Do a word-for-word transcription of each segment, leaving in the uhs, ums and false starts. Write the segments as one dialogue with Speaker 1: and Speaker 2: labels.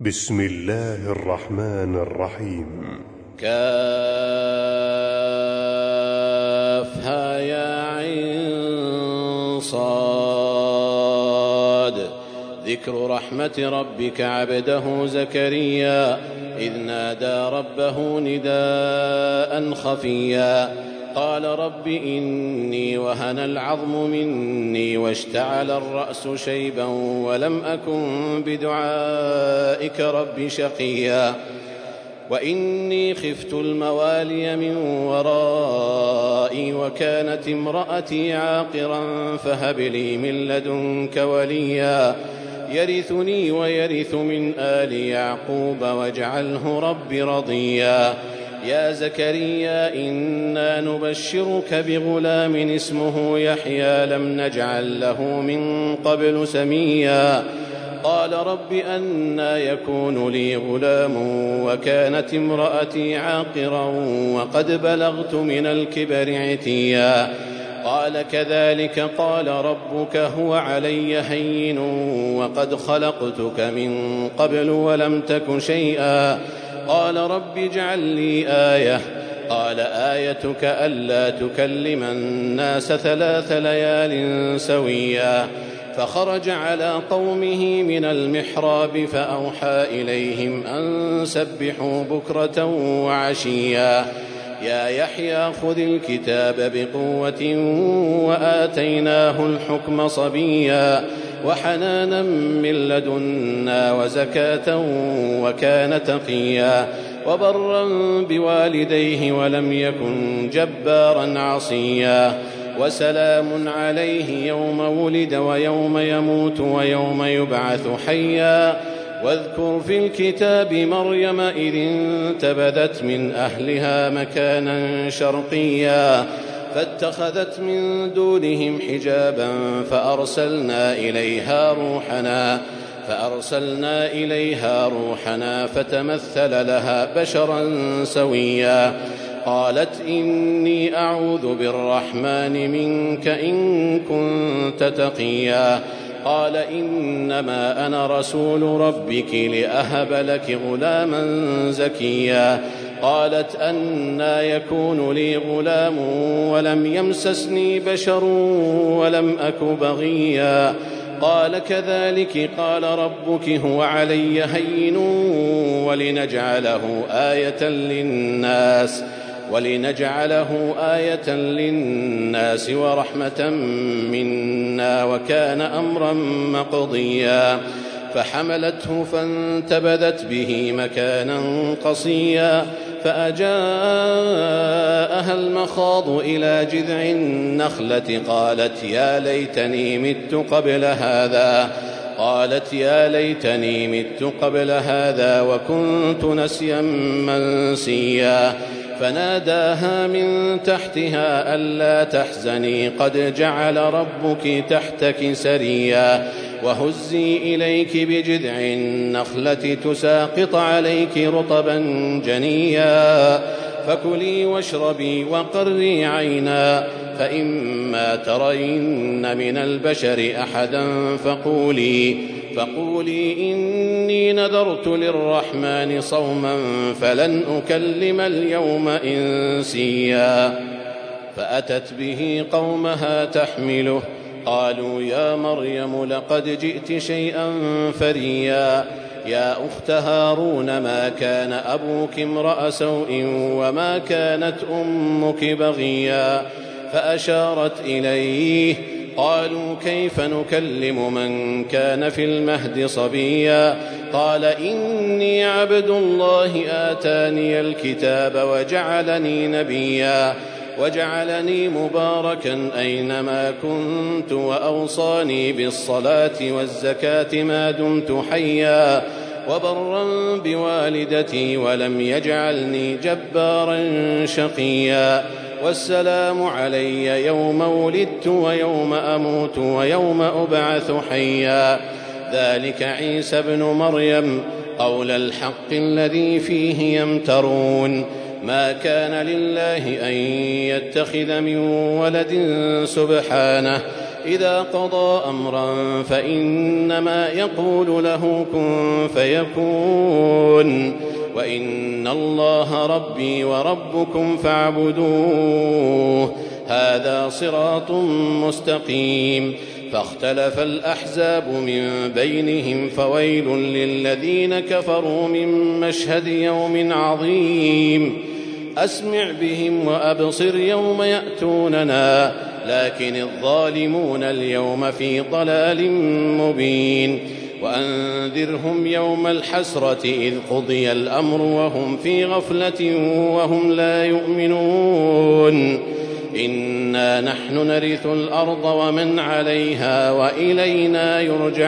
Speaker 1: بسم الله الرحمن الرحيم.
Speaker 2: كافها يا عين صاد. ذكر رحمة ربك عبده زكريا إذ نادى ربه نداء خفيا قال رب إني وهن العظم مني واشتعل الرأس شيبا ولم أكن بدعائك رب شقيا وإني خفت الموالي من ورائي وكانت امرأتي عاقرا فهب لي من لدنك وليا يرثني ويرث من آل يعقوب واجعله رب رضيا يا زكريا إنا نبشرك بغلام اسمه يحيى لم نجعل له من قبل سميا قال رب أنى يكون لي غلام وكانت امرأتي عاقرا وقد بلغت من الكبر عتيا قال كذلك قال ربك هو علي هين وقد خلقتك من قبل ولم تك شيئا قال رب اجعل لي آية قال آيتك ألا تكلم الناس ثلاث ليال سويا فخرج على قومه من المحراب فأوحى إليهم أن سبحوا بكرة وعشيا يا يحيى خذ الكتاب بقوة وآتيناه الحكم صبيا وحنانا من لدنا وزكاة وكان تقيا وبرا بوالديه ولم يكن جبارا عصيا وسلام عليه يوم ولد ويوم يموت ويوم يبعث حيا واذكر في الكتاب مريم إذ انتبذت من أهلها مكانا شرقيا فاتخذت من دونهم حجابا فأرسلنا إليها روحنا فأرسلنا إليها روحنا فتمثل لها بشرا سويا قالت إني أعوذ بالرحمن منك إن كنت تقيا قال إنما أنا رسول ربك لأهب لك غلاما زكيا قالت أنى يكون لي غلام ولم يمسسني بشر ولم أك بغيا قال كذلك قال ربك هو علي هين ولنجعله آية للناس ولنجعله آية للناس ورحمة منا وكان أمرا مقضيا فحملته فانتبذت به مكانا قصيا فأجاءها المخاض إلى جذع النخلة قالت يا ليتني مت قبل هذا قالت يا ليتني مت قبل هذا وكنت نسيا منسيا فناداها من تحتها ألا تحزني قد جعل ربك تحتك سريا وهزي إليك بجذع النخلة تساقط عليك رطبا جنيا فكلي واشربي وقري عينا فإما ترين من البشر أحدا فقولي فقولي إني نذرت للرحمن صوما فلن أكلم اليوم إنسيا فأتت به قومها تحمله قالوا يا مريم لقد جئت شيئا فريا يا أخت هارون ما كان أبوك امرأ سوء وما كانت أمك بغيا فأشارت إليه قالوا كيف نكلم من كان في المهد صبيا قال إني عبد الله آتاني الكتاب وجعلني نبيا وجعلني مباركا أينما كنت وأوصاني بالصلاة والزكاة ما دمت حيا وبرا بوالدتي ولم يجعلني جبارا شقيا والسلام علي يوم ولدت ويوم أموت ويوم أبعث حيا ذلك عيسى بن مريم قول الحق الذي فيه يمترون ما كان لله أن يتخذ من ولد سبحانه إذا قضى أمرا فإنما يقول له كن فيكون وإن الله ربي وربكم فاعبدوه هذا صراط مستقيم. فاختلف الأحزاب من بينهم فويل للذين كفروا من مشهد يوم عظيم أسمع بهم وأبصر يوم يأتوننا لكن الظالمون اليوم في ضلال مبين. وأنذرهم يوم الحسرة إذ قضي الأمر وهم في غفلة وهم لا يؤمنون إنا نحن نرث الأرض ومن عليها وإلينا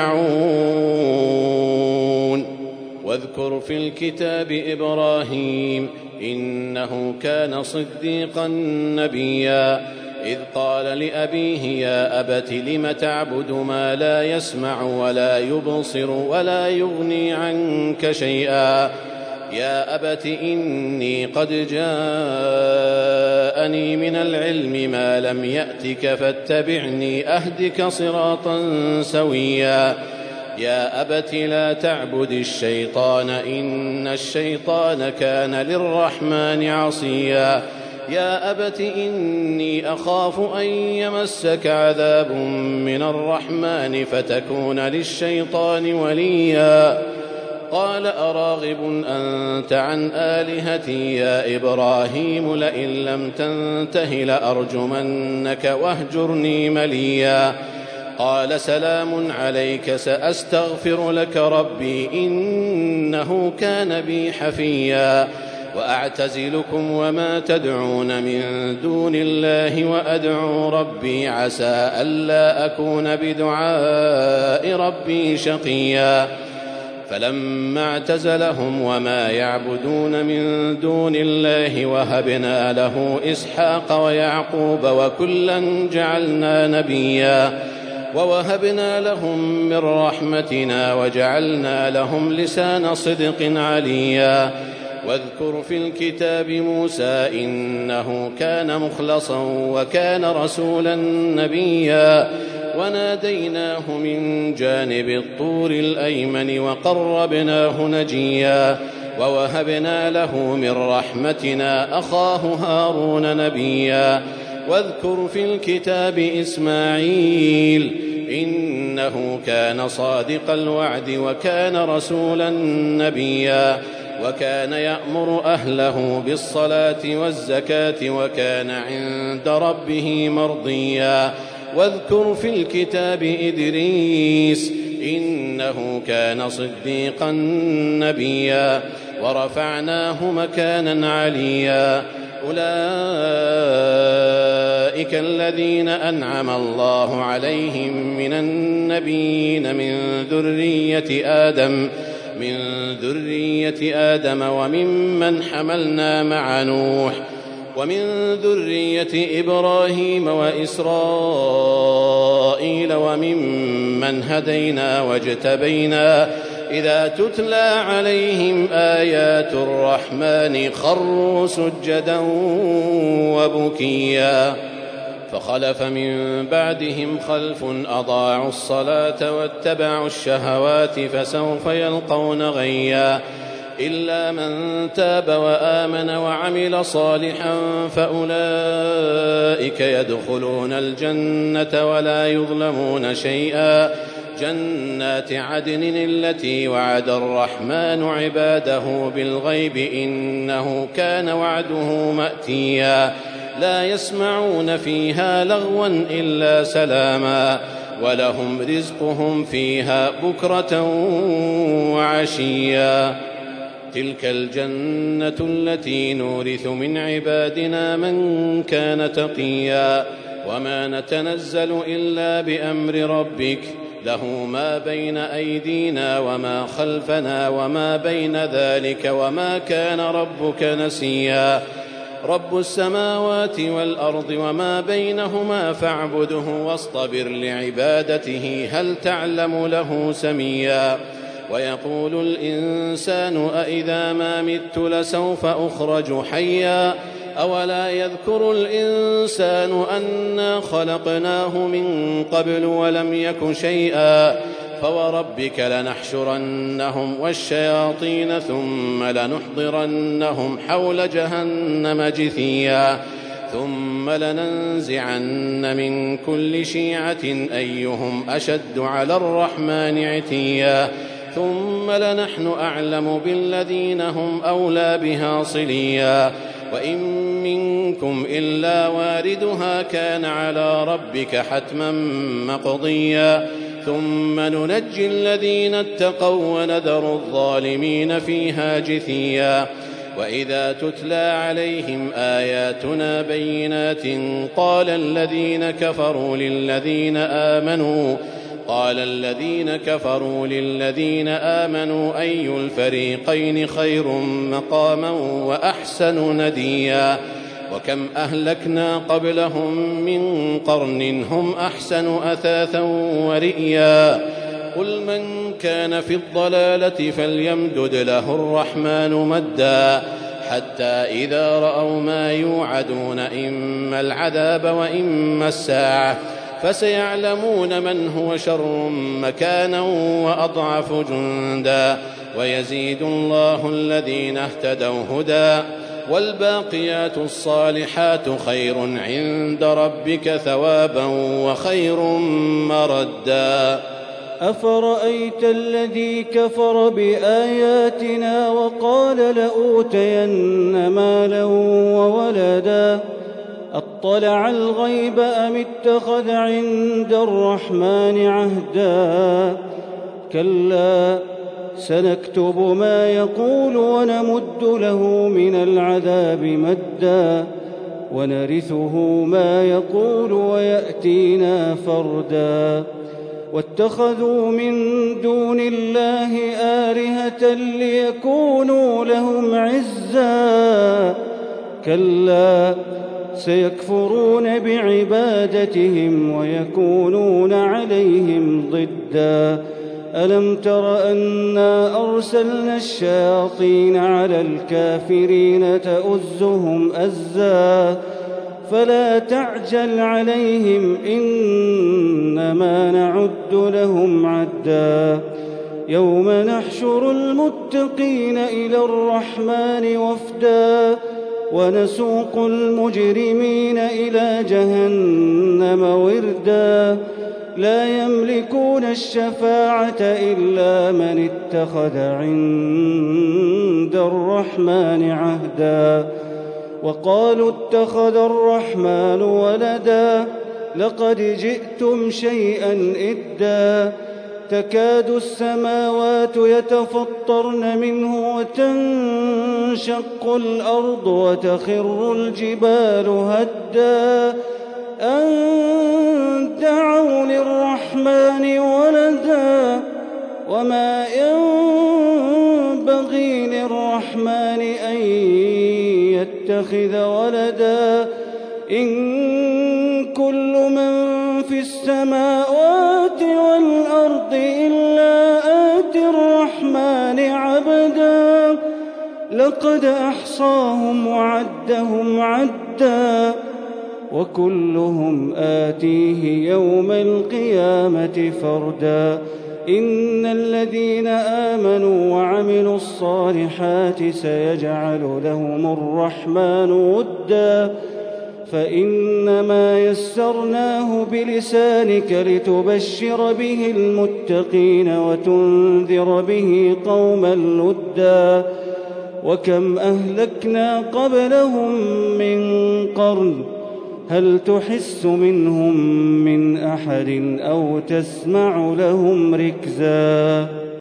Speaker 2: يرجعون. واذكر في الكتاب إبراهيم إنه كان صديقا نبيا إذ قال لأبيه يا أبت لم تعبد ما لا يسمع ولا يبصر ولا يغني عنك شيئا يا أبت إني قد جاءني من العلم ما لم يأتك فاتبعني أهدك صراطا سويا يا أبت لا تعبد الشيطان إن الشيطان كان للرحمن عصيا يا أبت إني أخاف أن يمسك عذاب من الرحمن فتكون للشيطان وليا قال أراغب أنت عن آلهتي يا إبراهيم لئن لم تنته لأرجمنك واهجرني مليا قال سلام عليك سأستغفر لك ربي إنه كان بي حفيا وأعتزلكم وما تدعون من دون الله وأدعو ربي عسى ألا أكون بدعاء ربي شقيا فلما اعتزلهم وما يعبدون من دون الله وهبنا له إسحاق ويعقوب وكلا جعلنا نبيا ووهبنا لهم من رحمتنا وجعلنا لهم لسان صدق عليا واذكر في الكتاب موسى إنه كان مخلصا وكان رسولا نبيا وناديناه من جانب الطور الأيمن وقربناه نجيا ووهبنا له من رحمتنا أخاه هارون نبيا واذكر في الكتاب إسماعيل إنه كان صادق الوعد وكان رسولا نبيا وكان يأمر أهله بالصلاة والزكاة وكان عند ربه مرضيا واذكر في الكتاب إدريس إنه كان صديقا نبيا ورفعناه مكانا عليا أولئك الذين أنعم الله عليهم من النبيين من ذرية آدم من ذرية آدم وممن حملنا مع نوح ومن ذرية إبراهيم وإسرائيل وممن هدينا واجتبينا إذا تتلى عليهم آيات الرحمن خروا سجدا وبكيا فخلف من بعدهم خلف أضاعوا الصلاة واتبعوا الشهوات فسوف يلقون غيا إلا من تاب وآمن وعمل صالحا فأولئك يدخلون الجنة ولا يظلمون شيئا جنات عدن التي وعد الرحمن عباده بالغيب إنه كان وعده مأتيا لا يسمعون فيها لغوا إلا سلاما ولهم رزقهم فيها بكرة وعشيا تلك الجنة التي نورث من عبادنا من كان تقيا وما نتنزل إلا بأمر ربك له ما بين أيدينا وما خلفنا وما بين ذلك وما كان ربك نسيا رب السماوات والأرض وما بينهما فاعبده واصطبر لعبادته هل تعلم له سميا ويقول الإنسان أإذا ما مت لسوف أخرج حيا أولا يذكر الإنسان أنا خلقناه من قبل ولم يك شيئا فوربك لنحشرنهم والشياطين ثم لنحضرنهم حول جهنم جثيا ثم لننزعن من كل شيعة أيهم أشد على الرحمن عتيا ثم لنحن أعلم بالذين هم أولى بها صليا وإن منكم إلا واردها كان على ربك حتما مقضيا ثم ننجي الذين اتقوا ونذر الظالمين فيها جثيا وإذا تتلى عليهم آياتنا بينات قال الذين كفروا للذين آمنوا قال الذين كفروا للذين آمنوا أي الفريقين خير مقاما وأحسن نديا وكم أهلكنا قبلهم من قرن هم أحسن أثاثا ورئيا قل من كان في الضلالة فليمدد له الرحمن مدا حتى إذا رأوا ما يوعدون إما العذاب وإما الساعة فسيعلمون من هو شر مكانا وأضعف جندا ويزيد الله الذين اهتدوا هدى والباقيات الصالحات خير عند ربك ثوابا وخير مردا
Speaker 3: أفرأيت الذي كفر بآياتنا وقال لأوتين مالا وولدا أطلع الغيب أم اتخذ عند الرحمن عهدا كلا سنكتب ما يقول ونمد له من العذاب مدا ونرثه ما يقول ويأتينا فردا واتخذوا من دون الله آلهة ليكونوا لهم عزا كلا سيكفرون بعبادتهم ويكونون عليهم ضدا ألم تر أنا أرسلنا الشياطين على الكافرين تؤزهم أزا فلا تعجل عليهم إنما نعد لهم عدا يوم نحشر المتقين إلى الرحمن وفدا ونسوق المجرمين إلى جهنم وردا لا يملكون الشفاعة إلا من اتخذ عند الرحمن عهدا وقالوا اتخذ الرحمن ولدا لقد جئتم شيئا إدا تكاد السماوات يتفطرن منه وتنشق الأرض وتخر الجبال هدا أن دعوا للرحمن ولدا وما ينبغي للرحمن أن يتخذ ولدا إن كل من في السماوات والأرض إلا آتي الرحمن عبدا لقد أحصاهم وعدهم عدا وكلهم آتيه يوم القيامة فردا إن الذين آمنوا وعملوا الصالحات سيجعل لهم الرحمن ودا فإنما يسرناه بلسانك لتبشر به المتقين وتنذر به قوما لدا وكم أهلكنا قبلهم من قرن هل تحس منهم من أحد أو تسمع لهم ركزا